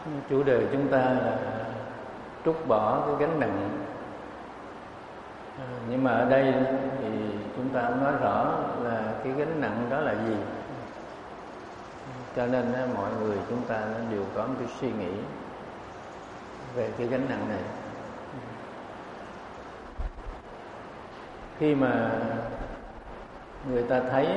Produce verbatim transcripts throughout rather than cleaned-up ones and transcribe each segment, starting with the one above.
Chủ đề chúng ta là trút bỏ cái gánh nặng. À, nhưng mà ở đây thì chúng ta cũng nói rõ là cái gánh nặng đó là gì. Cho nên mọi người chúng ta đều có một cái suy nghĩ về cái gánh nặng này. Khi mà người ta thấy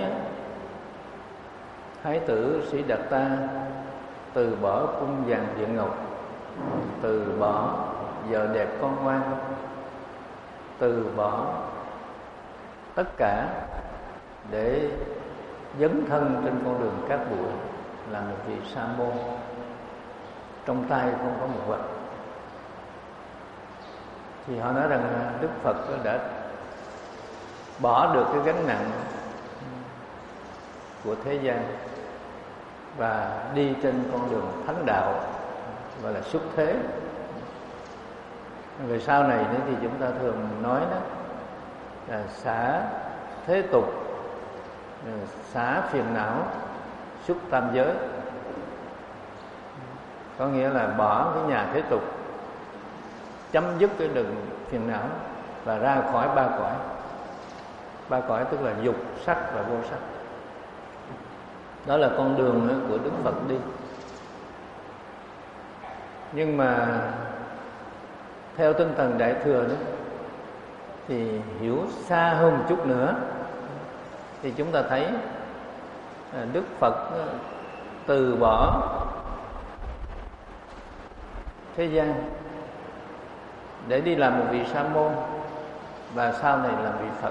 Thái tử Siddhartha từ bỏ cung vàng điện ngọc, từ bỏ vợ đẹp con ngoan, từ bỏ tất cả để dấn thân trên con đường cát bụi, là một vị sa môn, trong tay không có một vật, thì họ nói rằng Đức Phật đã bỏ được cái gánh nặng của thế gian và đi trên con đường thánh đạo, gọi là xuất thế. Về sau này nữa thì chúng ta thường nói đó là xả thế tục, xả phiền não, xuất tam giới. Có nghĩa là bỏ cái nhà thế tục, chấm dứt cái đường phiền não và ra khỏi ba cõi. Ba cõi tức là dục, sắc và vô sắc. Đó là con đường của Đức Phật đi. Nhưng mà theo tinh thần Đại Thừa đó, thì hiểu xa hơn một chút nữa, thì chúng ta thấy Đức Phật từ bỏ thế gian để đi làm một vị sa môn, và sau này làm vị Phật.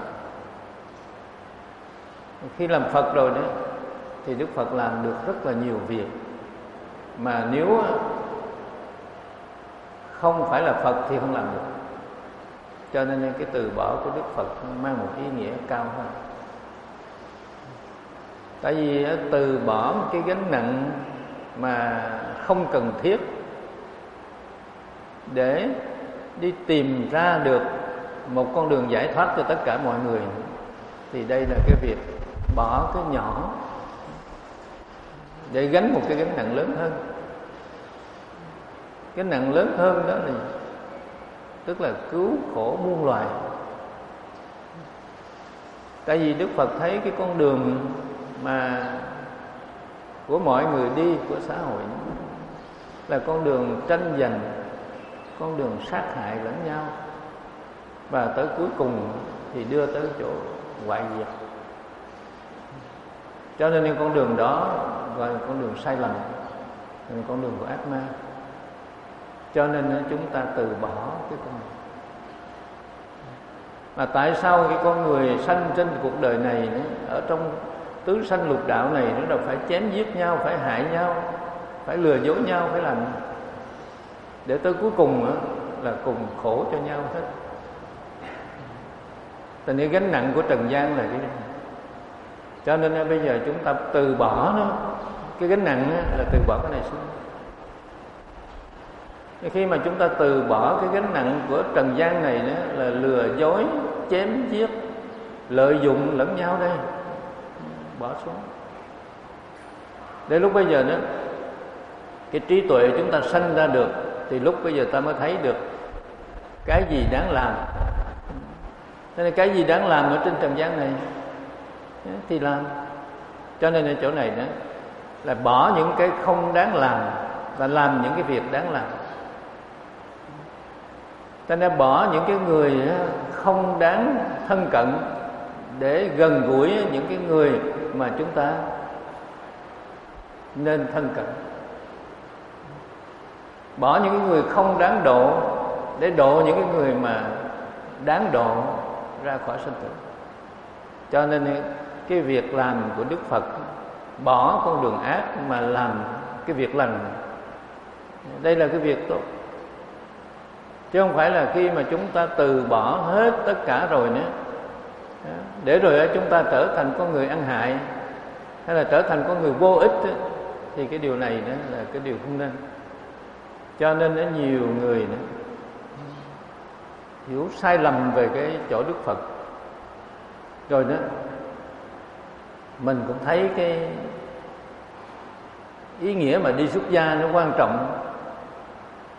Khi làm Phật rồi đó thì Đức Phật làm được rất là nhiều việc mà nếu không phải là Phật thì không làm được. Cho nên cái từ bỏ của Đức Phật mang một ý nghĩa cao hơn. Tại vì từ bỏ một cái gánh nặng mà không cần thiết để đi tìm ra được một con đường giải thoát cho tất cả mọi người, thì đây là cái việc bỏ cái nhỏ để gánh một cái gánh nặng lớn hơn. Cái nặng lớn hơn đó là tức là cứu khổ muôn loài. Tại vì Đức Phật thấy cái con đường mà của mọi người đi, của xã hội, là con đường tranh giành, con đường sát hại lẫn nhau, và tới cuối cùng thì đưa tới chỗ hoại diệt. Cho nên con đường đó gọi là con đường sai lầm, là con đường của ác ma. Cho nên chúng ta từ bỏ cái con này. Mà tại sao cái con người sanh trên cuộc đời này, ở trong tứ sanh lục đạo này, nó đâu phải chém giết nhau, phải hại nhau, phải lừa dối nhau, phải làm để tới cuối cùng là cùng khổ cho nhau hết. Tại nên gánh nặng của trần gian là cái này. Cho nên bây giờ chúng ta từ bỏ nó, cái gánh nặng là từ bỏ cái này xuống. Khi mà chúng ta từ bỏ cái gánh nặng của trần gian này đó, là lừa dối, chém giết, lợi dụng lẫn nhau đây, bỏ xuống. Đến lúc bây giờ đó, cái trí tuệ chúng ta sanh ra được, thì lúc bây giờ ta mới thấy được cái gì đáng làm. Thế nên cái gì đáng làm ở trên trần gian này thì làm. Cho nên ở chỗ này đó là bỏ những cái không đáng làm và làm những cái việc đáng làm. Ta nên bỏ những cái người không đáng thân cận để gần gũi những cái người mà chúng ta nên thân cận. Bỏ những cái người không đáng độ để độ những cái người mà đáng độ ra khỏi sinh tử. Cho nên cái việc làm của Đức Phật, bỏ con đường ác mà làm cái việc lành, đây là cái việc tốt. Chứ không phải là khi mà chúng ta từ bỏ hết tất cả rồi nữa, để rồi chúng ta trở thành con người ăn hại, hay là trở thành con người vô ích, thì cái điều này đó là cái điều không nên. Cho nên có nhiều người nữa hiểu sai lầm về cái chỗ Đức Phật. Rồi đó mình cũng thấy cái ý nghĩa mà đi xuất gia nó quan trọng.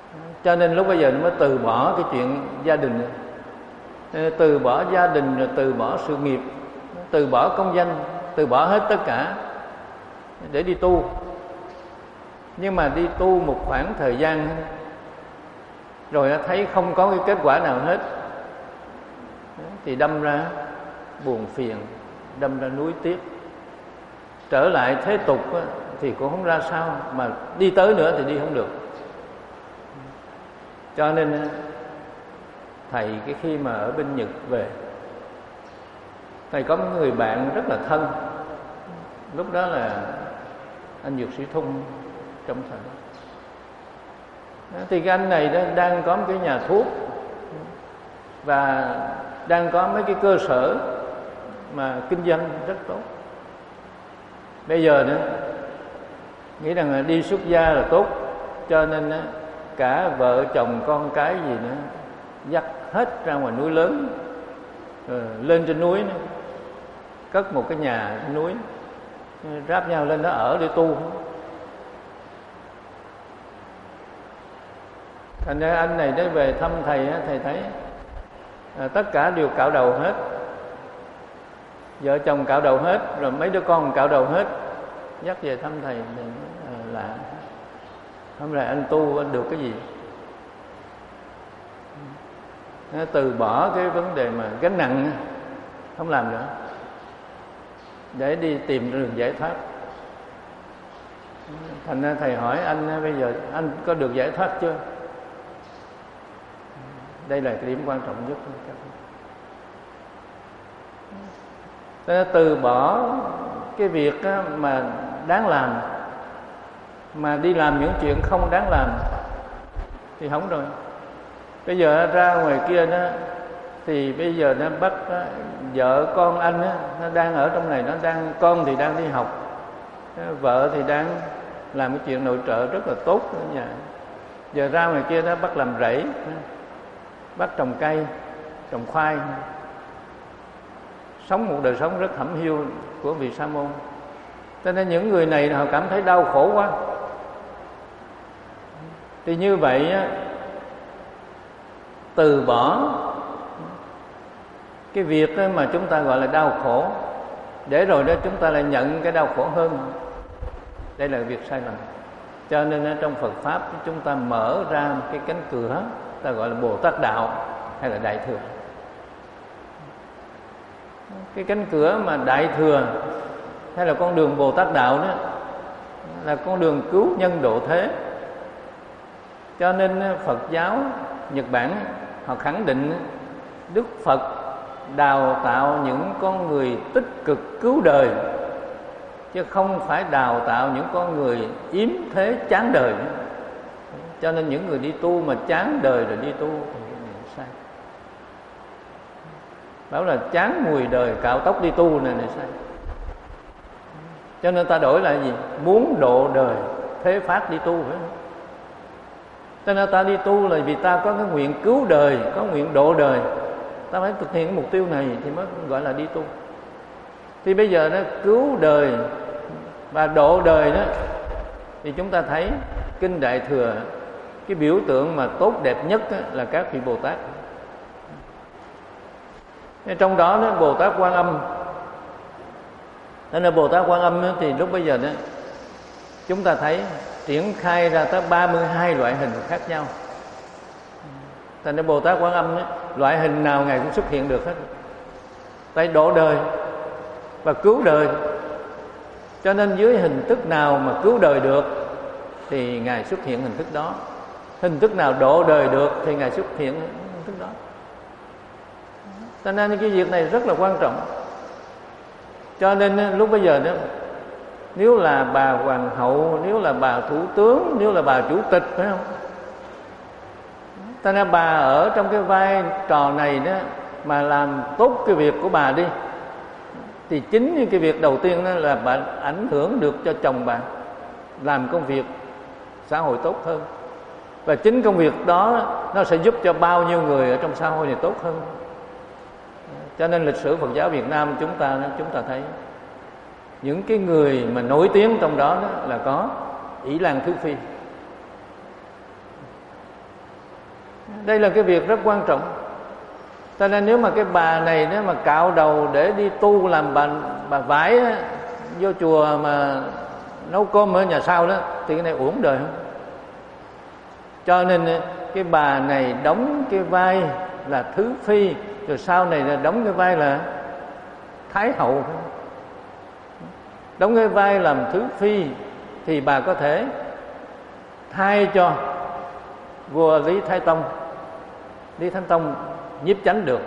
Cho nên lúc bây giờ nó mới từ bỏ cái chuyện gia đình, từ bỏ gia đình rồi từ bỏ sự nghiệp, từ bỏ công danh, từ bỏ hết tất cả để đi tu. Nhưng mà đi tu một khoảng thời gian rồi thấy không có cái kết quả nào hết thì đâm ra buồn phiền, đâm ra nuối tiếc. Trở lại thế tục thì cũng không ra sao, mà đi tới nữa thì đi không được. Cho nên thầy cái khi mà ở bên Nhật về, thầy có một người bạn rất là thân. Lúc đó là anh Dược Sĩ Thung trong thầy. Thì cái anh này đó đang có một cái nhà thuốc và đang có mấy cái cơ sở mà kinh doanh rất tốt. Bây giờ nữa nghĩ rằng là đi xuất gia là tốt, cho nên cả vợ chồng con cái gì nữa dắt hết ra ngoài núi lớn, rồi lên trên núi nữa, cất một cái nhà trên núi, ráp nhau lên đó ở để tu. Thành ra anh này đến về thăm thầy, thầy thấy à, tất cả đều cạo đầu hết, vợ chồng cạo đầu hết, rồi mấy đứa con cạo đầu hết, dắt về thăm thầy. Thì à, lạ, hôm nay anh tu anh được cái gì? Nó từ bỏ cái vấn đề mà gánh nặng không làm nữa để đi tìm đường giải thoát. Thành ra thầy hỏi anh bây giờ anh có được giải thoát chưa? Đây là cái điểm quan trọng nhất. Thế từ bỏ cái việc mà đáng làm mà đi làm những chuyện không đáng làm thì hỏng rồi. Bây giờ ra ngoài kia đó thì bây giờ nó bắt đó, vợ con anh đó, nó đang ở trong này, nó đang con thì đang đi học, vợ thì đang làm cái chuyện nội trợ rất là tốt ở nhà. Giờ ra ngoài kia nó bắt làm rẫy, bắt trồng cây, trồng khoai, sống một đời sống rất hẩm hiu của vị sa môn. Cho nên những người này họ cảm thấy đau khổ quá. Thì như vậy từ bỏ cái việc mà chúng ta gọi là đau khổ, để rồi đó chúng ta lại nhận cái đau khổ hơn. Đây là việc sai lầm. Cho nên trong Phật Pháp chúng ta mở ra cái cánh cửa, ta gọi là Bồ Tát Đạo hay là Đại Thừa. Cái cánh cửa mà Đại Thừa hay là con đường Bồ Tát Đạo đó là con đường cứu nhân độ thế. Cho nên Phật giáo Nhật Bản họ khẳng định Đức Phật đào tạo những con người tích cực cứu đời, chứ không phải đào tạo những con người yếm thế chán đời. Cho nên những người đi tu mà chán đời rồi đi tu thì sai. Bảo là chán mùi đời cạo tóc đi tu này này sai. Cho nên ta đổi lại gì? Muốn độ đời thế phát đi tu, phải không? Cho nên ta đi tu là vì ta có cái nguyện cứu đời, có nguyện độ đời. Ta phải thực hiện cái mục tiêu này thì mới gọi là đi tu. Thì bây giờ nó cứu đời và độ đời đó, thì chúng ta thấy Kinh Đại Thừa, cái biểu tượng mà tốt đẹp nhất là các vị Bồ Tát. Trong đó, đó Bồ Tát Quan Âm, nên là Bồ Tát Quan Âm thì lúc bây giờ đó chúng ta thấy triển khai ra tới ba mươi hai loại hình khác nhau. Thành ra Bồ Tát Quan Âm đó, loại hình nào Ngài cũng xuất hiện được hết, tại độ đời và cứu đời. Cho nên dưới hình thức nào mà cứu đời được thì Ngài xuất hiện hình thức đó, hình thức nào độ đời được thì Ngài xuất hiện hình thức đó. Cho nên cái việc này rất là quan trọng. Cho nên lúc bây giờ đó, nếu là bà hoàng hậu, nếu là bà thủ tướng, nếu là bà chủ tịch, phải không? Cho nên bà ở trong cái vai trò này đó mà làm tốt cái việc của bà đi, thì chính cái việc đầu tiên đó là bà ảnh hưởng được cho chồng bà làm công việc xã hội tốt hơn. Và chính công việc đó nó sẽ giúp cho bao nhiêu người ở trong xã hội này tốt hơn. Cho nên lịch sử Phật giáo Việt Nam chúng ta chúng ta thấy những cái người mà nổi tiếng trong đó, đó là có Ỷ Lan Thứ Phi. Đây là cái việc rất quan trọng. Cho nên nếu mà cái bà này nếu mà cạo đầu để đi tu làm bà, bà vải á, vô chùa mà nấu cơm ở nhà sau đó, thì cái này uổng đời không? Cho nên cái bà này đóng cái vai là thứ phi, rồi sau này là đóng cái vai là thái hậu. Đóng cái vai làm thứ phi thì bà có thể thay cho vua Lý Thái Tông, Lý Thánh Tông nhiếp chánh được.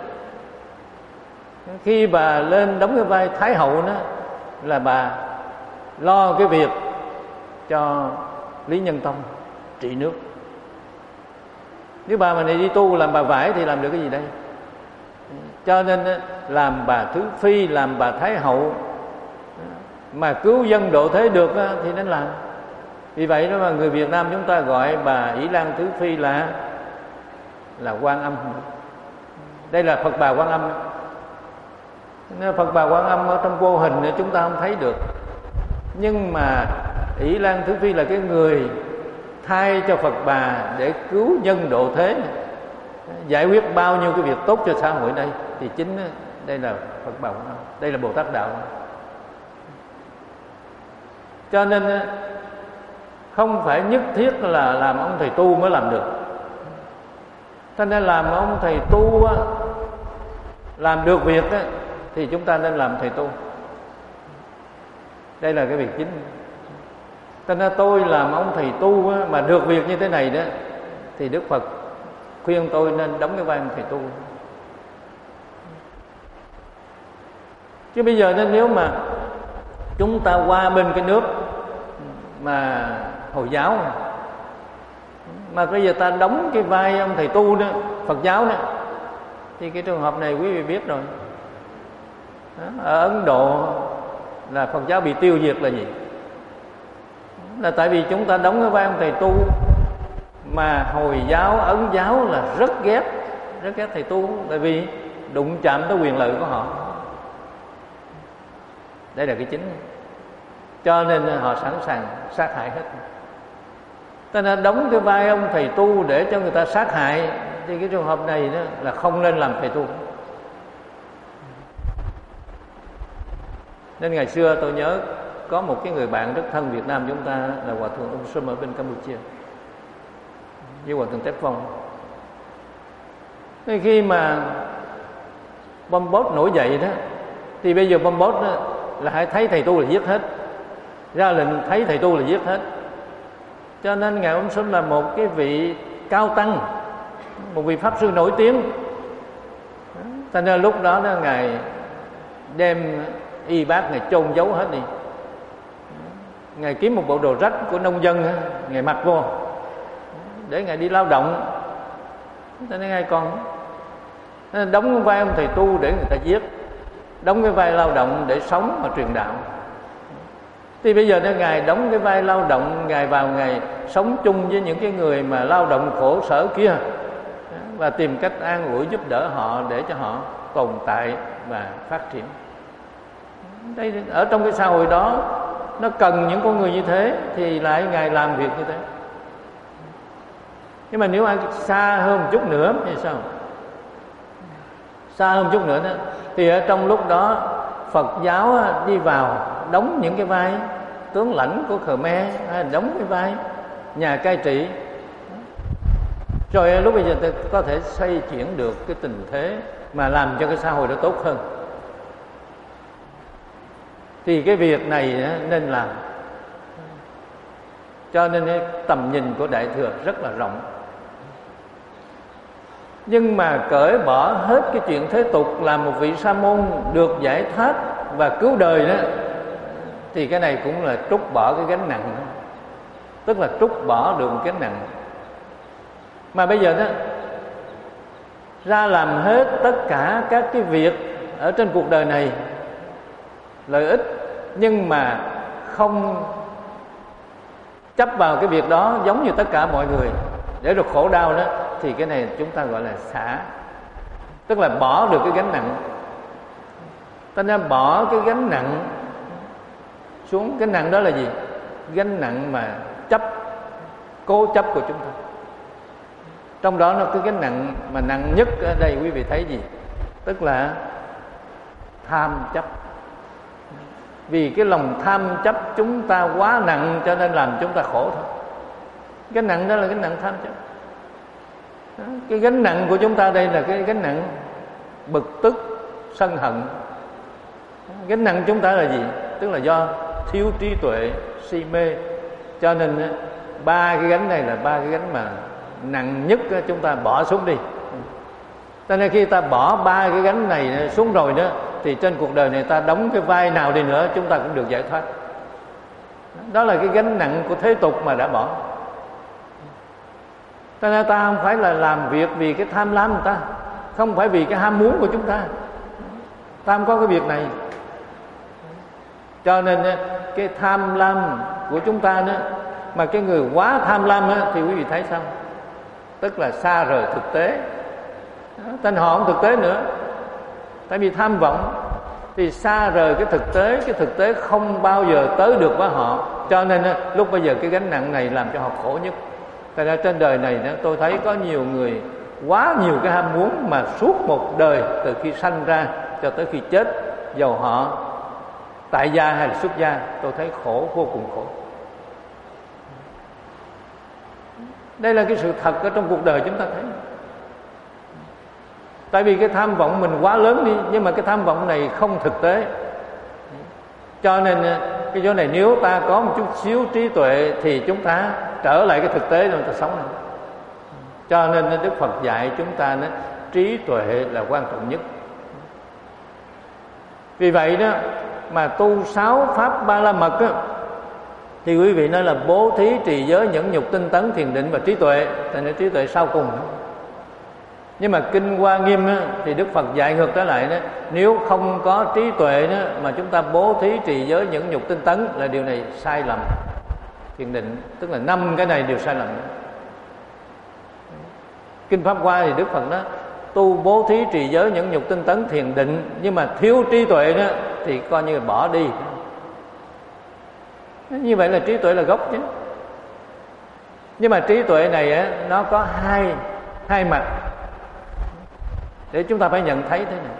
Khi bà lên đóng cái vai thái hậu đó là bà lo cái việc cho Lý Nhân Tông trị nước. Nếu bà mà này đi tu làm bà vải thì làm được cái gì đây? Cho nên làm bà thứ phi, làm bà thái hậu mà cứu dân độ thế được thì nên làm. Vì vậy đó mà người Việt Nam chúng ta gọi bà Ỷ Lan thứ phi là là Quan Âm. Đây là Phật bà Quan Âm. Phật bà Quan Âm ở trong vô hình chúng ta không thấy được, nhưng mà Ỷ Lan thứ phi là cái người thay cho Phật bà để cứu nhân độ thế, giải quyết bao nhiêu cái việc tốt cho xã hội đây. Thì chính đây là Phật bà Quan Âm, đây là Bồ Tát Đạo. Cho nên không phải nhất thiết là làm ông thầy tu mới làm được. Cho nên làm ông thầy tu á, làm được việc á, thì chúng ta nên làm thầy tu. Đây là cái việc chính. Cho nên tôi làm ông thầy tu á, mà được việc như thế này đó, thì Đức Phật khuyên tôi nên đóng cái vai ông thầy tu. Chứ bây giờ nên nếu mà chúng ta qua bên cái nước mà Hồi giáo mà bây giờ ta đóng cái vai ông thầy tu đó, Phật giáo đó, thì cái trường hợp này quý vị biết rồi. Ở Ấn Độ là Phật giáo bị tiêu diệt là gì? Là tại vì chúng ta đóng cái vai ông thầy tu, mà Hồi giáo, Ấn giáo là rất ghét, rất ghét thầy tu, tại vì đụng chạm tới quyền lợi của họ. Đây là cái chính. Cho nên họ sẵn sàng sát hại hết. Cho nên đóng cái vai ông thầy tu để cho người ta sát hại, thì cái trường hợp này đó là không nên làm thầy tu. Nên ngày xưa tôi nhớ có một cái người bạn rất thân Việt Nam chúng ta là Hòa thượng Ông Sum ở bên Campuchia với Hòa thượng Tép Phong. Nên khi mà Pol Pot nổi dậy đó, thì bây giờ Pol Pot đó là hãy thấy thầy tu là giết hết, ra lệnh thấy thầy tu là giết hết. Cho nên ngài Ông Sum là một cái vị cao tăng, một vị pháp sư nổi tiếng. Cho nên lúc đó, đó ngài đem y bác ngài chôn giấu hết đi. Ngài kiếm một bộ đồ rách của nông dân ngài mặc vô để ngài đi lao động. Cho nên ngài còn đóng cái vai ông thầy tu để người ta giết, đóng cái vai lao động để sống và truyền đạo. Thì bây giờ nếu ngài đóng cái vai lao động, ngài vào ngài sống chung với những cái người mà lao động khổ sở kia và tìm cách an ủi giúp đỡ họ để cho họ tồn tại và phát triển. Đây, ở trong cái xã hội đó nó cần những con người như thế thì lại ngài làm việc như thế. Nhưng mà nếu ai xa hơn một chút nữa thì sao? Xa hơn một chút nữa đó, thì ở trong lúc đó Phật giáo đi vào đóng những cái vai tướng lãnh của Khmer, đóng cái vai nhà cai trị, rồi lúc bây giờ ta có thể xoay chuyển được cái tình thế mà làm cho cái xã hội đó tốt hơn. Thì cái việc này nên làm. Cho nên tầm nhìn của Đại Thừa rất là rộng. Nhưng mà cởi bỏ hết cái chuyện thế tục, làm một vị sa môn được giải thoát và cứu đời đó, thì cái này cũng là trút bỏ cái gánh nặng đó. Tức là trút bỏ được một gánh nặng. Mà bây giờ đó ra làm hết tất cả các cái việc ở trên cuộc đời này lợi ích, nhưng mà không chấp vào cái việc đó giống như tất cả mọi người để được khổ đau đó, thì cái này chúng ta gọi là xả. Tức là bỏ được cái gánh nặng. Ta nên bỏ cái gánh nặng xuống. Cái nặng đó là gì? Gánh nặng mà chấp, cố chấp của chúng ta. Trong đó nó cái gánh nặng mà nặng nhất ở đây quý vị thấy gì? Tức là tham chấp. Vì cái lòng tham chấp chúng ta quá nặng cho nên làm chúng ta khổ thôi. Gánh nặng đó là gánh nặng tham chấp. Đó, cái gánh nặng của chúng ta đây là cái gánh nặng bực tức, sân hận. Gánh nặng chúng ta là gì? Tức là do thiếu trí tuệ, si mê. Cho nên ba cái gánh này là ba cái gánh mà nặng nhất chúng ta bỏ xuống đi. Cho nên khi ta bỏ ba cái gánh này xuống rồi đó, thì trên cuộc đời này ta đóng cái vai nào đi nữa chúng ta cũng được giải thoát. Đó là cái gánh nặng của thế tục mà đã bỏ. Cho nên ta không phải là làm việc vì cái tham lam của ta, không phải vì cái ham muốn của chúng ta. Ta không có cái việc này. Cho nên cái tham lam của chúng ta đó, mà cái người quá tham lam đó, thì quý vị thấy sao? Tức là xa rời thực tế. Tên họ không thực tế nữa. Tại vì tham vọng thì xa rời cái thực tế. Cái thực tế không bao giờ tới được với họ. Cho nên lúc bây giờ cái gánh nặng này làm cho họ khổ nhất. Tại ra trên đời này tôi thấy có nhiều người quá nhiều cái ham muốn, mà suốt một đời từ khi sanh ra cho tới khi chết, dầu họ tại gia hay là xuất gia, tôi thấy khổ, vô cùng khổ. Đây là cái sự thật ở trong cuộc đời chúng ta thấy. Tại vì cái tham vọng mình quá lớn đi, nhưng mà cái tham vọng này không thực tế. Cho nên cái chỗ này nếu ta có một chút xíu trí tuệ thì chúng ta trở lại cái thực tế rồi ta sống này. Cho nên Đức Phật dạy chúng ta đó, trí tuệ là quan trọng nhất. Vì vậy đó mà tu sáu pháp ba la mật đó, thì quý vị nói là bố thí, trì giới, nhẫn nhục, tinh tấn, thiền định và trí tuệ. Tại nên trí tuệ sau cùng đó. Nhưng mà Kinh Hoa Nghiêm đó, thì Đức Phật dạy ngược trở lại đó, nếu không có trí tuệ đó, mà chúng ta bố thí, trì giới, nhẫn nhục, tinh tấn là điều này sai lầm. Thiền định tức là năm cái này đều sai lầm. Kinh Pháp Hoa thì Đức Phật đó tu bố thí, trì giới, nhẫn nhục, tinh tấn, thiền định, nhưng mà thiếu trí tuệ đó thì coi như là bỏ đi. Như vậy là trí tuệ là gốc chứ. Nhưng mà trí tuệ này á, nó có hai hai mặt để chúng ta phải nhận thấy thế này.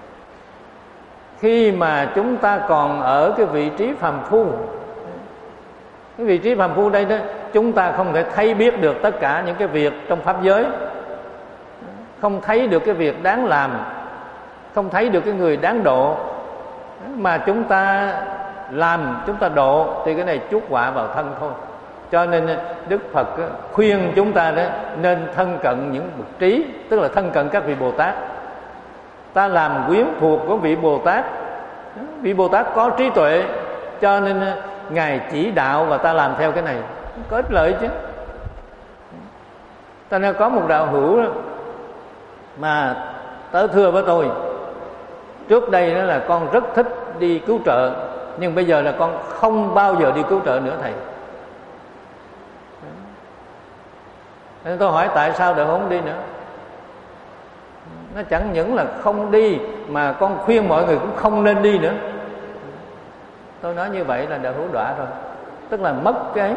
Khi mà chúng ta còn ở cái vị trí phàm phu, cái vị trí phàm phu đây đó, chúng ta không thể thấy biết được tất cả những cái việc trong pháp giới, không thấy được cái việc đáng làm, không thấy được cái người đáng độ, mà chúng ta làm, chúng ta độ thì cái này chuốc họa vào thân thôi. Cho nên Đức Phật khuyên chúng ta đó nên thân cận những bậc trí, tức là thân cận các vị Bồ Tát. Ta làm quyến thuộc của vị Bồ Tát. Vị Bồ Tát có trí tuệ, cho nên Ngài chỉ đạo và ta làm theo cái này, có ích lợi chứ. Ta nên có một đạo hữu đó, mà tới thưa với tôi, trước đây đó là con rất thích đi cứu trợ, nhưng bây giờ là con không bao giờ đi cứu trợ nữa thầy. Nên tôi hỏi tại sao đạo không đi nữa. Nó chẳng những là không đi mà con khuyên mọi người cũng không nên đi nữa. Tôi nói như vậy là đạo hữu đọa rồi. Tức là mất cái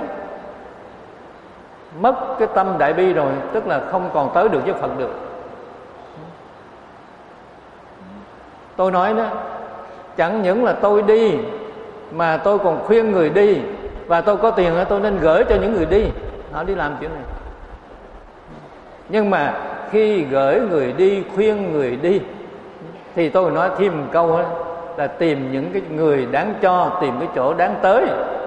Mất cái tâm đại bi rồi. Tức là không còn tới được với Phật được. Tôi nói đó, chẳng những là tôi đi mà tôi còn khuyên người đi, và tôi có tiền tôi nên gửi cho những người đi, họ đi làm chuyện này. Nhưng mà khi gửi người đi, khuyên người đi, thì tôi nói thêm một câu đó, là tìm những cái người đáng cho, tìm cái chỗ đáng tới.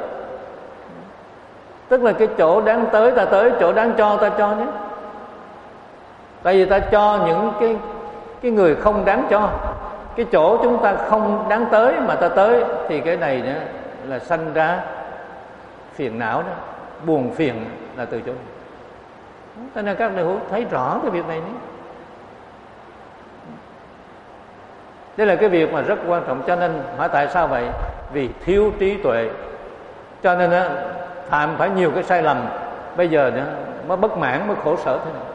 Tức là cái chỗ đáng tới ta tới, chỗ đáng cho ta cho nhé. Tại vì ta cho những cái cái người không đáng cho. Cái chỗ chúng ta không đáng tới mà ta tới, thì cái này đó là sanh ra phiền não đó, buồn phiền là từ chỗ này. Cho nên các đại hữu thấy rõ cái việc này nhé. Đây là cái việc mà rất quan trọng. Cho nên hỏi tại sao vậy? Vì thiếu trí tuệ. Cho nên đó, phạm phải nhiều cái sai lầm, bây giờ đó, mới bất mãn, mới khổ sở thế này.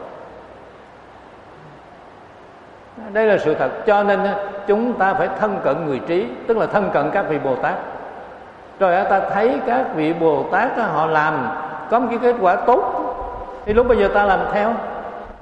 Đây là sự thật. Cho nên chúng ta phải thân cận người trí, tức là thân cận các vị Bồ Tát. Rồi ta thấy các vị Bồ Tát họ làm có một cái kết quả tốt, thì lúc bây giờ ta làm theo.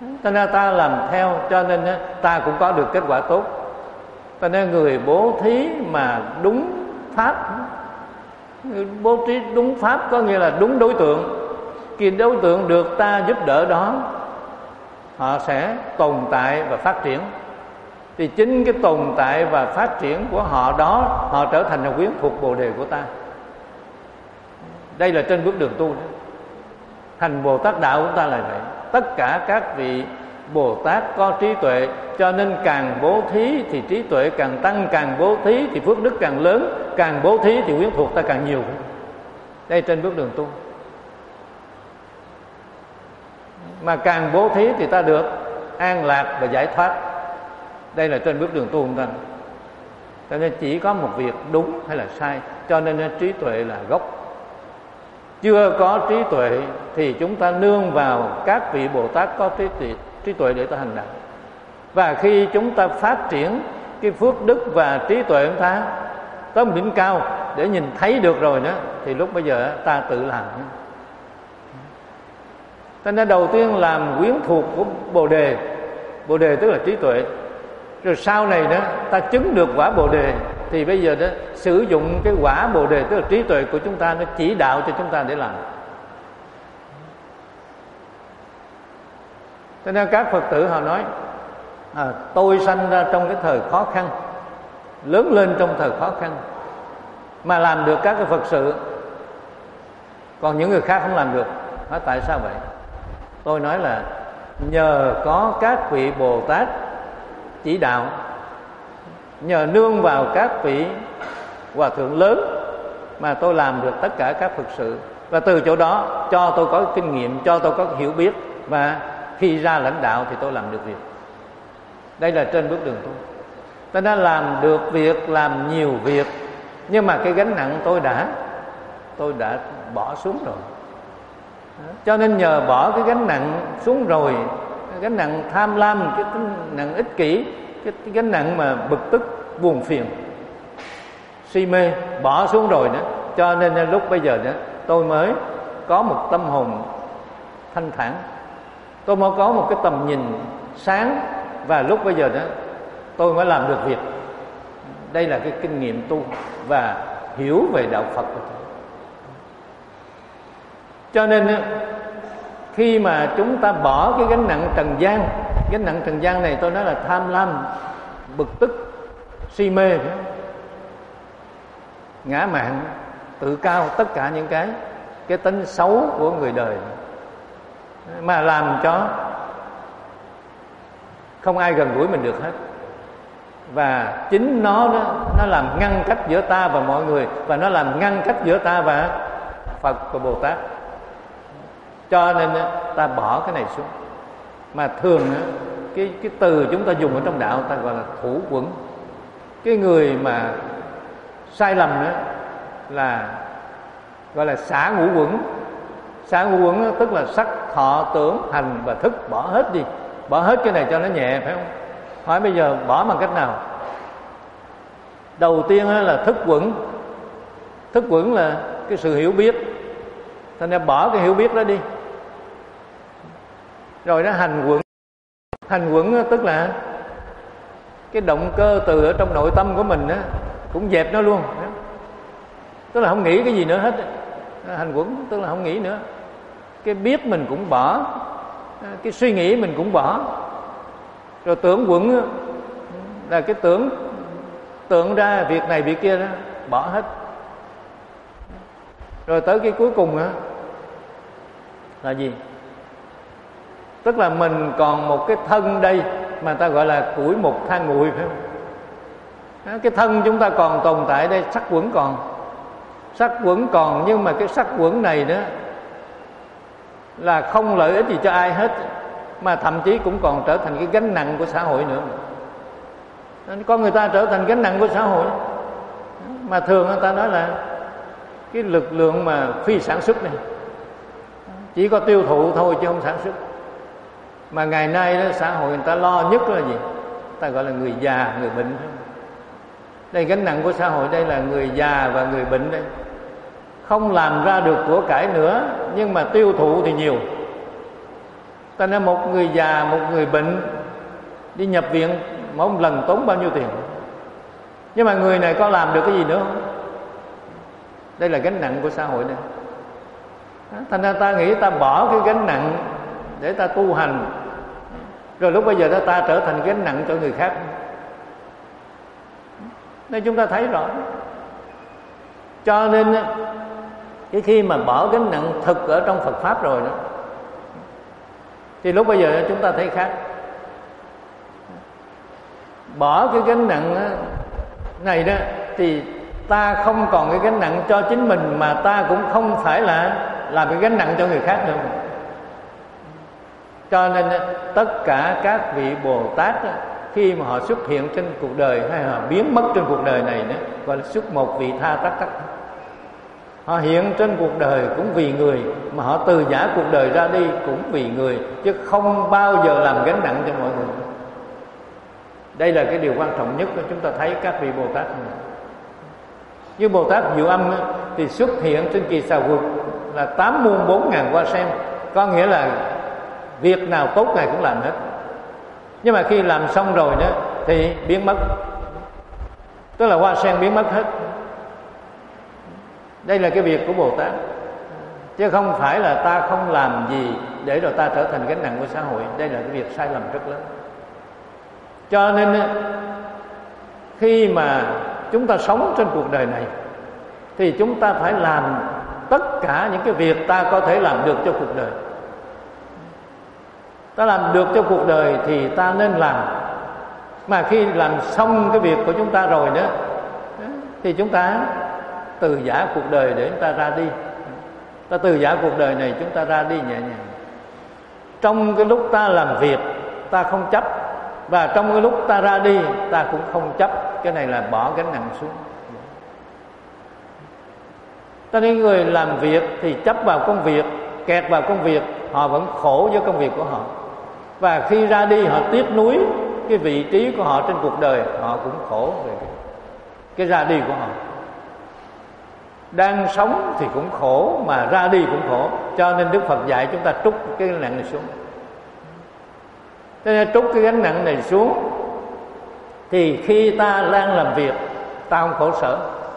Cho nên ta làm theo, cho nên ta cũng có được kết quả tốt. Cho nên người bố thí mà đúng pháp, bố thí đúng pháp có nghĩa là đúng đối tượng. Khi đối tượng được ta giúp đỡ đó, họ sẽ tồn tại và phát triển. Thì chính cái tồn tại và phát triển của họ đó, họ trở thành là quyến thuộc Bồ Đề của ta. Đây là trên bước đường tu đó. Hành Bồ Tát đạo của ta là vậy. Tất cả các vị Bồ Tát có trí tuệ, cho nên càng bố thí thì trí tuệ càng tăng, càng bố thí thì phước đức càng lớn, càng bố thí thì quyến thuộc ta càng nhiều. Đây trên bước đường tu. Mà càng bố thí thì ta được an lạc và giải thoát. Đây là trên bước đường tu của ta. Cho nên chỉ có một việc đúng hay là sai, cho nên trí tuệ là gốc. Chưa có trí tuệ thì chúng ta nương vào các vị Bồ Tát có trí tuệ, trí tuệ để ta hành đạo. Và khi chúng ta phát triển cái phước đức và trí tuệ của ta tới một đỉnh cao để nhìn thấy được rồi đó, thì lúc bây giờ ta tự làm. Cho nên đầu tiên làm quyến thuộc của Bồ Đề. Bồ Đề tức là trí tuệ. Rồi sau này đó ta chứng được quả Bồ Đề, thì bây giờ đó sử dụng cái quả Bồ Đề tức là trí tuệ của chúng ta, nó chỉ đạo cho chúng ta để làm. Cho nên các Phật tử họ nói à, tôi sanh ra trong cái thời khó khăn, lớn lên trong thời khó khăn, mà làm được các cái Phật sự, còn những người khác không làm được. Nói tại sao vậy? Tôi nói là nhờ có các vị Bồ Tát chỉ đạo, nhờ nương vào các vị hòa thượng lớn mà tôi làm được tất cả các Phật sự. Và từ chỗ đó cho tôi có kinh nghiệm, cho tôi có hiểu biết, và khi ra lãnh đạo thì tôi làm được việc. Đây là trên bước đường tu. Tôi đã làm được việc, làm nhiều việc, nhưng mà cái gánh nặng tôi đã tôi đã bỏ xuống rồi. Cho nên nhờ bỏ cái gánh nặng xuống rồi, cái gánh nặng tham lam, cái gánh nặng ích kỷ, cái, cái gánh nặng mà bực tức, buồn phiền, si mê bỏ xuống rồi đó, cho nên lúc bây giờ đó tôi mới có một tâm hồn thanh thản, tôi mới có một cái tầm nhìn sáng, và lúc bây giờ đó tôi mới làm được việc. Đây là cái kinh nghiệm tu và hiểu về đạo Phật. Cho nên khi mà chúng ta bỏ cái gánh nặng trần gian, gánh nặng trần gian này tôi nói là tham lam, bực tức, si mê, ngã mạn, tự cao, tất cả những cái cái tính xấu của người đời mà làm cho không ai gần gũi mình được hết. Và chính nó đó, nó làm ngăn cách giữa ta và mọi người, và nó làm ngăn cách giữa ta và Phật và Bồ Tát. Cho nên ta bỏ cái này xuống. Mà thường cái, cái từ chúng ta dùng ở trong đạo ta gọi là thủ quẩn. Cái người mà sai lầm đó là gọi là xả ngũ quẩn. Xả ngũ quẩn tức là sắc, thọ, tưởng, hành và thức, bỏ hết đi. Bỏ hết cái này cho nó nhẹ, phải không? Hỏi bây giờ bỏ bằng cách nào? Đầu tiên là thức quẩn. Thức quẩn là cái sự hiểu biết. Cho nên bỏ cái hiểu biết đó đi. Rồi nó hành quẩn. Hành quẩn tức là cái động cơ từ ở trong nội tâm của mình đó, cũng dẹp nó luôn. Tức là không nghĩ cái gì nữa hết. Hành quẩn tức là không nghĩ nữa. Cái biết mình cũng bỏ, cái suy nghĩ mình cũng bỏ. Rồi tưởng quẩn là cái tưởng tưởng ra việc này việc kia đó, bỏ hết. Rồi tới cái cuối cùng đó, là gì? Tức là mình còn một cái thân đây mà ta gọi là củi một than nguội, phải không? Cái thân chúng ta còn tồn tại đây, sắc quẩn còn. Sắc quẩn còn, nhưng mà cái sắc quẩn này đó là không lợi ích gì cho ai hết, mà thậm chí cũng còn trở thành cái gánh nặng của xã hội nữa. Con người ta trở thành gánh nặng của xã hội. Mà thường người ta nói là cái lực lượng mà phi sản xuất này chỉ có tiêu thụ thôi chứ không sản xuất. Mà ngày nay đó, xã hội người ta lo nhất là gì? Ta gọi là người già, người bệnh. Đây gánh nặng của xã hội đây là người già và người bệnh đây. Không làm ra được của cải nữa, nhưng mà tiêu thụ thì nhiều. Ta nói một người già, một người bệnh đi nhập viện một lần tốn bao nhiêu tiền, nhưng mà người này có làm được cái gì nữa không? Đây là gánh nặng của xã hội đây. Thành ra ta nghĩ ta bỏ cái gánh nặng để ta tu hành, rồi lúc bây giờ ta, ta trở thành gánh nặng cho người khác. Nên chúng ta thấy rõ. Cho nên cái khi mà bỏ gánh nặng thực ở trong Phật Pháp rồi đó, thì lúc bây giờ chúng ta thấy khác. Bỏ cái gánh nặng này đó thì ta không còn cái gánh nặng cho chính mình, mà ta cũng không phải là làm cái gánh nặng cho người khác nữa. Cho nên tất cả các vị Bồ Tát khi mà họ xuất hiện trên cuộc đời hay họ biến mất trên cuộc đời này đó, gọi là xuất một vị tha tắc tắc. Họ hiện trên cuộc đời cũng vì người, mà họ từ giã cuộc đời ra đi cũng vì người, chứ không bao giờ làm gánh nặng cho mọi người. Đây là cái điều quan trọng nhất của chúng ta thấy các vị Bồ Tát này. Như Bồ Tát Diệu Âm thì xuất hiện trên kỳ xà vực là tám muôn bốn ngàn hoa sen, có nghĩa là việc nào tốt Ngài cũng làm hết. Nhưng mà khi làm xong rồi đó thì biến mất, tức là hoa sen biến mất hết. Đây là cái việc của Bồ Tát, chứ không phải là ta không làm gì để rồi ta trở thành gánh nặng của xã hội. Đây là cái việc sai lầm rất lớn. Cho nên khi mà chúng ta sống trên cuộc đời này thì chúng ta phải làm tất cả những cái việc ta có thể làm được cho cuộc đời. Ta làm được cho cuộc đời thì ta nên làm. Mà khi làm xong cái việc của chúng ta rồi đó thì chúng ta từ giã cuộc đời để chúng ta ra đi. Ta từ giã cuộc đời này chúng ta ra đi nhẹ nhàng. Trong cái lúc ta làm việc ta không chấp, và trong cái lúc ta ra đi ta cũng không chấp. Cái này là bỏ gánh nặng xuống. Ta nên người làm việc thì chấp vào công việc, kẹt vào công việc, họ vẫn khổ với công việc của họ. Và khi ra đi họ tiếc nuối cái vị trí của họ trên cuộc đời, họ cũng khổ về cái, cái ra đi của họ. Đang sống thì cũng khổ, mà ra đi cũng khổ. Cho nên Đức Phật dạy chúng ta trút cái gánh nặng này xuống. Cho nên trút cái gánh nặng này xuống thì khi ta đang làm việc ta không khổ sở.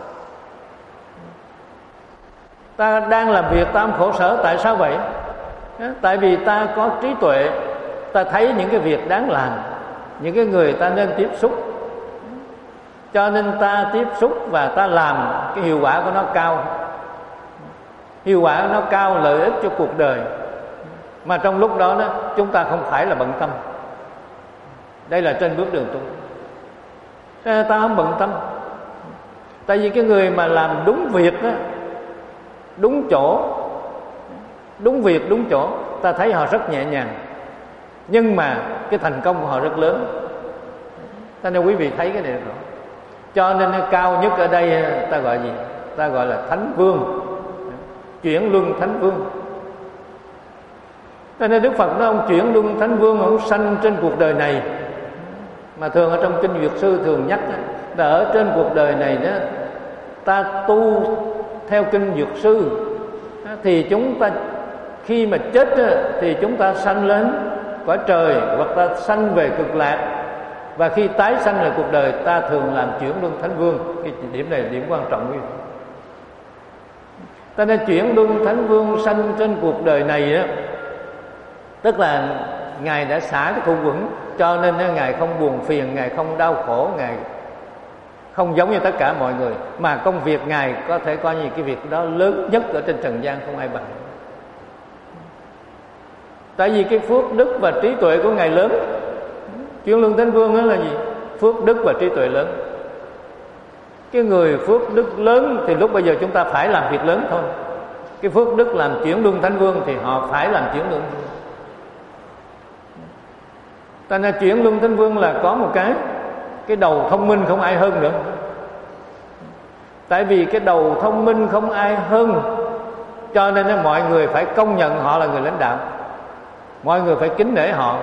Ta đang làm việc ta không khổ sở. Tại sao vậy? Tại vì ta có trí tuệ, ta thấy những cái việc đáng làm, những cái người ta nên tiếp xúc, cho nên ta tiếp xúc và ta làm, cái hiệu quả của nó cao. Hiệu quả của nó cao, lợi ích cho cuộc đời. Mà trong lúc đó, đó chúng ta không phải là bận tâm. Đây là trên bước đường tu. Ta không bận tâm. Tại vì cái người mà làm đúng việc đó, đúng chỗ, đúng việc đúng chỗ, ta thấy họ rất nhẹ nhàng, nhưng mà cái thành công của họ rất lớn. Ta nên quý vị thấy cái này rồi. Cho nên cao nhất ở đây ta gọi gì? Ta gọi là Thánh Vương, chuyển luân Thánh Vương. Cho nên Đức Phật nói ông chuyển luân Thánh Vương, ông sanh trên cuộc đời này. Mà thường ở trong Kinh Duyệt Sư thường nhắc là ở trên cuộc đời này đó, ta tu theo Kinh Duyệt Sư thì chúng ta khi mà chết thì chúng ta sanh lên cõi trời, hoặc ta sanh về Cực Lạc. Và khi tái sanh lại cuộc đời, ta thường làm chuyển luân Thánh Vương. Cái điểm này là điểm quan trọng quý vị. Ta nên chuyển luân Thánh Vương sanh trên cuộc đời này đó, tức là Ngài đã xả cái thủ quẩn, cho nên Ngài không buồn phiền, Ngài không đau khổ, Ngài không giống như tất cả mọi người. Mà công việc Ngài có thể coi như cái việc đó lớn nhất ở trên trần gian, không ai bằng. Tại vì cái phước đức và trí tuệ của Ngài lớn. Chuyển luân Thánh Vương đó là gì? Phước đức và trí tuệ lớn. Cái người phước đức lớn thì lúc bây giờ chúng ta phải làm việc lớn thôi. Cái phước đức làm chuyển luân Thánh Vương thì họ phải làm chuyển luân. Ta nên chuyển luân Thánh Vương là có một cái Cái đầu thông minh không ai hơn nữa. Tại vì cái đầu thông minh không ai hơn, cho nên mọi người phải công nhận họ là người lãnh đạo, mọi người phải kính nể họ.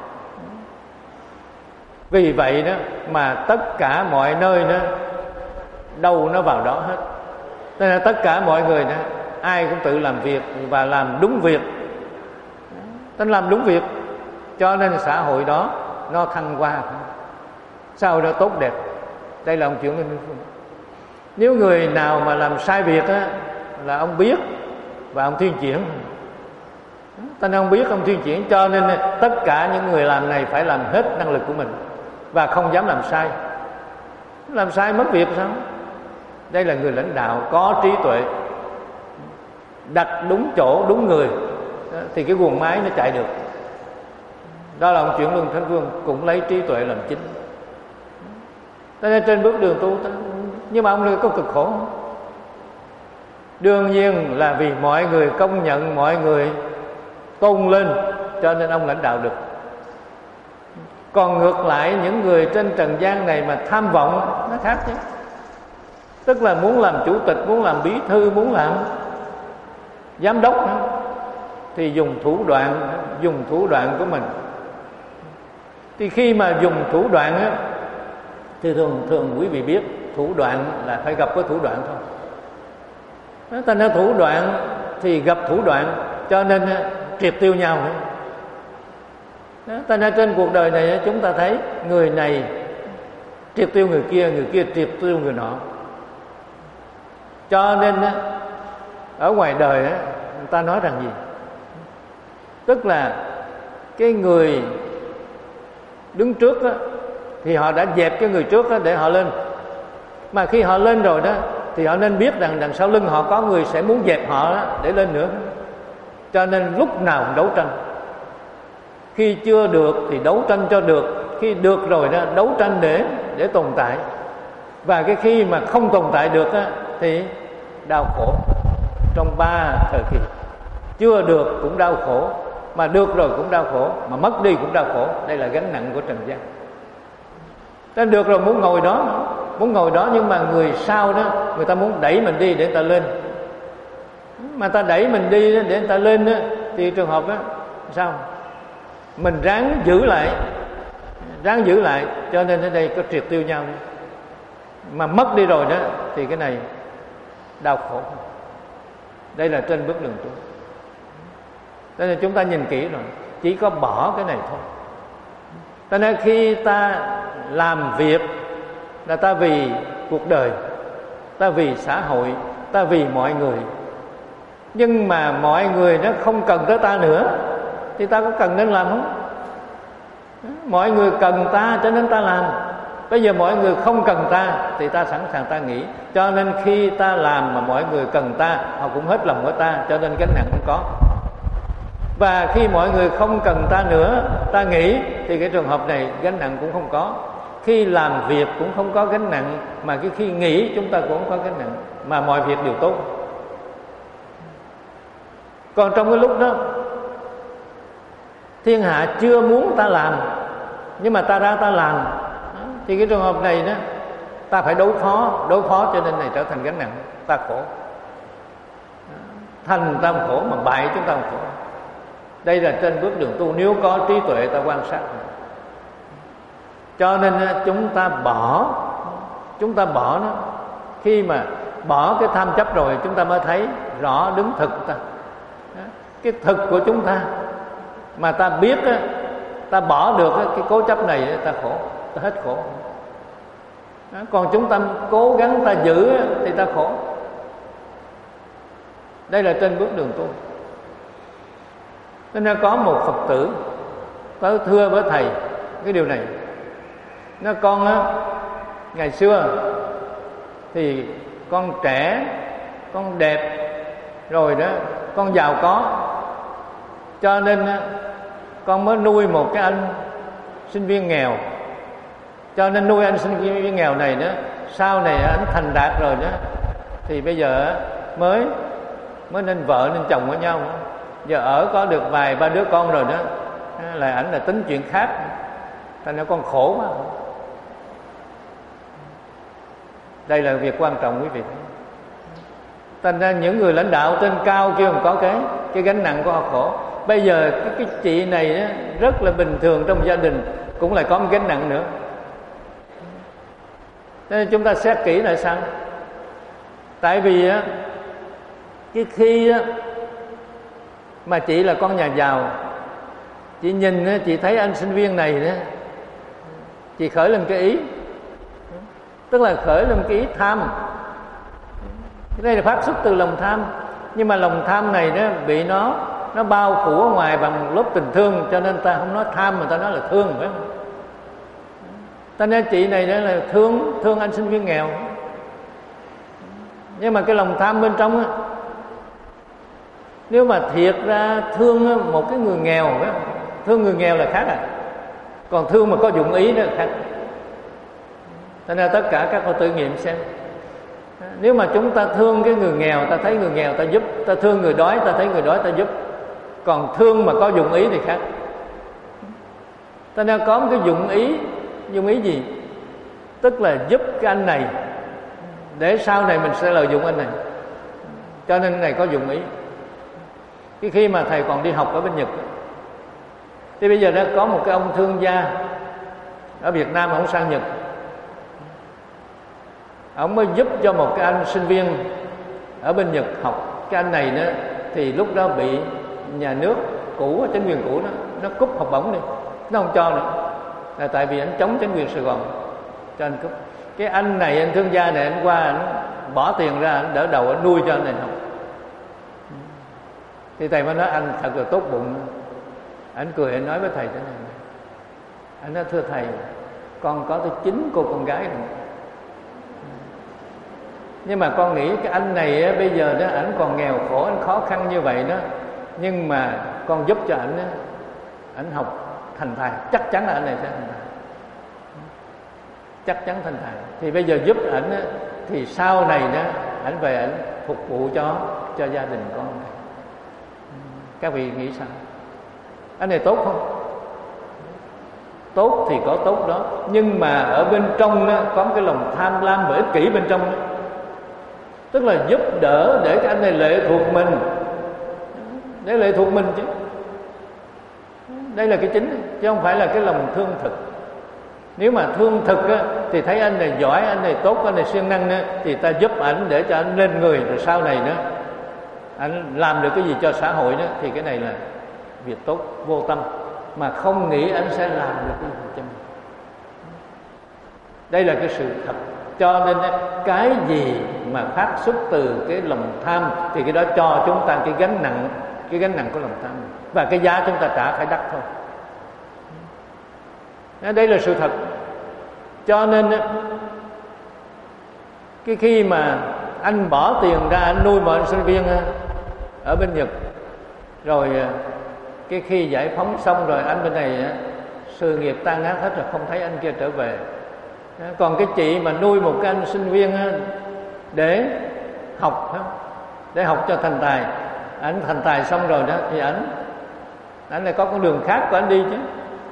Vì vậy đó mà tất cả mọi nơi đó đâu nó vào đó hết. Nên là tất cả mọi người đó ai cũng tự làm việc và làm đúng việc. ta làm đúng việc, cho nên xã hội đó nó thăng hoa, xã hội đó tốt đẹp. Đây là ông Chuyển Lương Văn Phương. Nếu người nào mà làm sai việc á, là ông biết và ông tuyên chuyển. Ta nên ông biết, ông tuyên chuyển, cho nên tất cả những người làm này phải làm hết năng lực của mình và không dám làm sai. Làm sai mất việc sao? Đây là người lãnh đạo có trí tuệ, đặt đúng chỗ đúng người thì cái guồng máy nó chạy được. Đó là ông Chuyển Lương Thanh Phương cũng lấy trí tuệ làm chính. Cho nên trên bước đường tu, nhưng mà ông này có cực khổ không? Đương nhiên là vì mọi người công nhận, mọi người tôn lên, cho nên ông lãnh đạo được. Còn ngược lại những người trên trần gian này mà tham vọng, nó khác chứ. Tức là muốn làm chủ tịch, muốn làm bí thư, muốn làm giám đốc nữa, thì dùng thủ đoạn, dùng thủ đoạn của mình. Thì khi mà dùng thủ đoạn á, thì thường thường quý vị biết thủ đoạn là phải gặp cái thủ đoạn thôi. Ta nói thủ đoạn thì gặp thủ đoạn, cho nên triệt tiêu nhau nữa. Đó, ta nói trên cuộc đời này chúng ta thấy người này triệt tiêu người kia, người kia triệt tiêu người nọ. Cho nên ở ngoài đời người ta nói rằng gì? Tức là cái người đứng trước đó, thì họ đã dẹp cái người trước đó để họ lên. Mà khi họ lên rồi đó thì họ nên biết rằng đằng sau lưng họ có người sẽ muốn dẹp họ đó, để lên nữa. Cho nên lúc nào cũng đấu tranh. Khi chưa được thì đấu tranh cho được, khi được rồi đó đấu tranh để để tồn tại. Và cái khi mà không tồn tại được đó, thì đau khổ. Trong ba thời kỳ, chưa được cũng đau khổ, mà được rồi cũng đau khổ, mà mất đi cũng đau khổ. Đây là gánh nặng của trần gian. Nên được rồi muốn ngồi đó, muốn ngồi đó, nhưng mà người sau đó người ta muốn đẩy mình đi để người ta lên. Mà ta đẩy mình đi để người ta lên đó, thì trường hợp đó sao? Mình ráng giữ lại, ráng giữ lại, cho nên ở đây có triệt tiêu nhau đi. Mà mất đi rồi đó thì cái này đau khổ. Đây là trên bước đường tu. Cho nên chúng ta nhìn kỹ rồi, chỉ có bỏ cái này thôi. Cho nên khi ta làm việc là ta vì cuộc đời, ta vì xã hội, ta vì mọi người. Nhưng mà mọi người nó không cần tới ta nữa thì ta có cần nên làm không? Mọi người cần ta cho nên ta làm. Bây giờ mọi người không cần ta thì ta sẵn sàng ta nghỉ. Cho nên khi ta làm mà mọi người cần ta, họ cũng hết lòng với ta, cho nên gánh nặng không có. Và khi mọi người không cần ta nữa, ta nghỉ, thì cái trường hợp này gánh nặng cũng không có. Khi làm việc cũng không có gánh nặng, mà cái khi nghỉ chúng ta cũng không có gánh nặng, mà mọi việc đều tốt. Còn trong cái lúc đó thiên hạ chưa muốn ta làm, nhưng mà ta ra ta làm, thì cái trường hợp này đó ta phải đối phó, đối phó cho nên này trở thành gánh nặng, ta khổ. Thành ta khổ mà bại chúng ta khổ. Đây là trên bước đường tu, nếu có trí tuệ ta quan sát. Cho nên chúng ta bỏ, chúng ta bỏ nó. Khi mà bỏ cái tham chấp rồi, chúng ta mới thấy rõ đứng thực ta. Cái thực của chúng ta mà ta biết á, ta bỏ được á, cái cố chấp này ta khổ, ta hết khổ. Đó, còn chúng ta cố gắng ta giữ á, thì ta khổ. Đây là trên bước đường tu. Nên là có một Phật tử tới thưa với thầy cái điều này. Nó con á, ngày xưa thì con trẻ, con đẹp, rồi đó con giàu có, cho nên con mới nuôi một cái anh sinh viên nghèo. Cho nên nuôi anh sinh viên nghèo này đó, sau này anh thành đạt rồi đó, thì bây giờ mới mới nên vợ nên chồng với nhau. Giờ ở có được vài ba đứa con rồi đó, là ảnh là tính chuyện khác. Thành ra con khổ quá. Đây là việc quan trọng quý vị. Thành ra những người lãnh đạo trên cao kia có cái cái gánh nặng của họ khổ. Bây giờ cái, cái chị này đó, rất là bình thường trong gia đình cũng lại có một gánh nặng nữa. Nên chúng ta xét kỹ lại sao? Tại vì á, cái khi á, mà chị là con nhà giàu, Chị nhìn chị thấy anh sinh viên này đó, chị khởi lên cái ý, tức là khởi lên cái ý tham. Cái này là phát xuất từ lòng tham, nhưng mà lòng tham này đó bị nó nó bao phủ ở ngoài bằng lớp tình thương, cho nên ta không nói tham mà ta nói là thương, phải không? Ta nói chị này đó là thương thương anh sinh viên nghèo, nhưng mà cái lòng tham bên trong á, nếu mà thiệt ra thương một cái người nghèo, phải không? Thương người nghèo là khác à, còn thương mà có dụng ý đó là khác. Cho nên tất cả các cô tự nghiệm xem, nếu mà chúng ta thương cái người nghèo, ta thấy người nghèo ta giúp, ta thương người đói, ta thấy người đói ta giúp. Còn thương mà có dụng ý thì khác. Ta nên có một cái dụng ý. Dụng ý gì? Tức là giúp cái anh này để sau này mình sẽ lợi dụng anh này, cho nên cái này có dụng ý. Cái khi mà thầy còn đi học ở bên Nhật thì bây giờ đã có một cái ông thương gia ở Việt Nam, ông sang Nhật, ông mới giúp cho một cái anh sinh viên ở bên Nhật học. Cái anh này nữa thì lúc đó bị nhà nước cũ, chính quyền cũ nó nó cúp học bổng đi, nó không cho nữa, là tại vì anh chống chính quyền Sài Gòn cho anh cúp. Cái anh này, anh thương gia này, anh qua anh bỏ tiền ra, anh đỡ đầu, anh nuôi cho anh này học. Thì thầy mới nói anh thật là tốt bụng. Anh cười, anh nói với thầy thế này, anh nói thưa thầy, con có tới chín cô con gái rồi, nhưng mà con nghĩ cái anh này á, bây giờ đó ảnh còn nghèo khổ, anh khó khăn như vậy đó, nhưng mà con giúp cho ảnh, ảnh học thành thầy, chắc chắn là anh này sẽ thành thầy, chắc chắn thành thầy. Thì bây giờ giúp ảnh á, thì sau này đó ảnh về ảnh phục vụ cho cho gia đình con này. Các vị nghĩ sao? Anh này tốt không? Tốt thì có tốt đó, nhưng mà ở bên trong đó, có một cái lòng tham lam và ích kỷ bên trong đó. Tức là giúp đỡ để cái anh này lệ thuộc mình, để lệ thuộc mình chứ. Đây là cái chính, chứ không phải là cái lòng thương thực. Nếu mà thương thực á, thì thấy anh này giỏi, anh này tốt, anh này siêng năng á, thì ta giúp ảnh để cho anh lên người, rồi sau này nữa anh làm được cái gì cho xã hội đó, thì cái này là việc tốt vô tâm, mà không nghĩ anh sẽ làm được cái gì cho mình. Đây là cái sự thật. Cho nên cái gì mà phát xuất từ cái lòng tham thì cái đó cho chúng ta cái gánh nặng, cái gánh nặng của lòng tham, và cái giá chúng ta trả phải đắt thôi. Đây là sự thật. Cho nên cái khi mà anh bỏ tiền ra anh nuôi một anh sinh viên ở bên Nhật, rồi cái khi giải phóng xong rồi anh bên này sự nghiệp tan nát hết rồi, không thấy anh kia trở về. Còn cái chị mà nuôi một cái anh sinh viên để học, để học cho thành tài, anh thành tài xong rồi đó thì anh anh lại có con đường khác của anh đi chứ.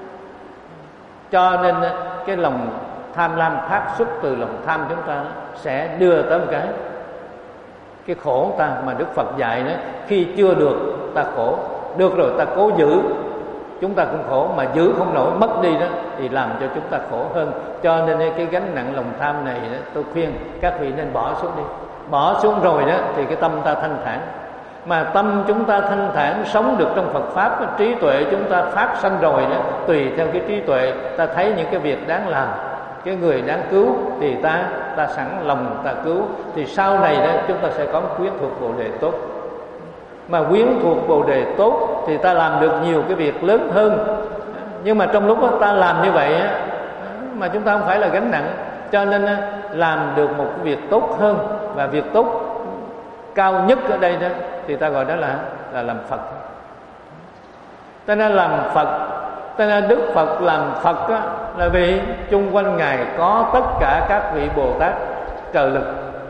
Cho nên cái lòng tham lam phát xuất từ lòng tham chúng ta sẽ đưa tới một cái cái khổ ta, mà Đức Phật dạy đó, khi chưa được ta khổ, được rồi ta cố giữ, chúng ta cũng khổ, mà giữ không nổi mất đi đó thì làm cho chúng ta khổ hơn. Cho nên cái gánh nặng lòng tham này đó, tôi khuyên các vị nên bỏ xuống đi. Bỏ xuống rồi đó thì cái tâm ta thanh thản. Mà tâm chúng ta thanh thản, sống được trong Phật Pháp, trí tuệ chúng ta phát sanh rồi đó, tùy theo cái trí tuệ ta thấy những cái việc đáng làm, cái người đáng cứu thì ta ta sẵn lòng ta cứu. Thì sau này đó chúng ta sẽ có một quyến thuộc Bồ Đề tốt. Mà quyến thuộc Bồ Đề tốt thì ta làm được nhiều cái việc lớn hơn. Nhưng mà trong lúc đó ta làm như vậy á, mà chúng ta không phải là gánh nặng, cho nên làm được một cái việc tốt hơn. Và việc tốt cao nhất ở đây đó thì ta gọi đó là là làm Phật. Ta nên làm Phật, ta nên Đức Phật làm Phật á, là vì chung quanh Ngài có tất cả các vị Bồ Tát trợ lực,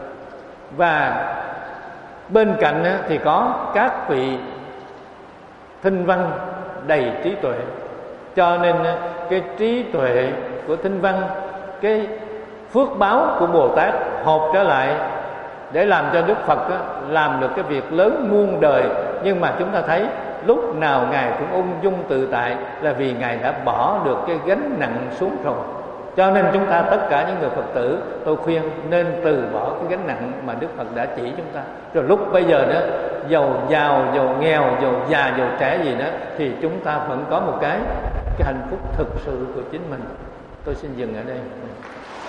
và bên cạnh á, thì có các vị Thinh Văn đầy trí tuệ. Cho nên cái trí tuệ của Thinh Văn, cái phước báo của Bồ Tát hợp trở lại để làm cho Đức Phật á, làm được cái việc lớn muôn đời. Nhưng mà chúng ta thấy lúc nào Ngài cũng ung dung tự tại, là vì Ngài đã bỏ được cái gánh nặng xuống rồi. Cho nên chúng ta, tất cả những người Phật tử, tôi khuyên nên từ bỏ cái gánh nặng mà Đức Phật đã chỉ chúng ta. Rồi lúc bây giờ đó giàu giàu, giàu nghèo, giàu già, giàu trẻ gì đó, thì chúng ta vẫn có một cái cái hạnh phúc thực sự của chính mình. Tôi xin dừng ở đây.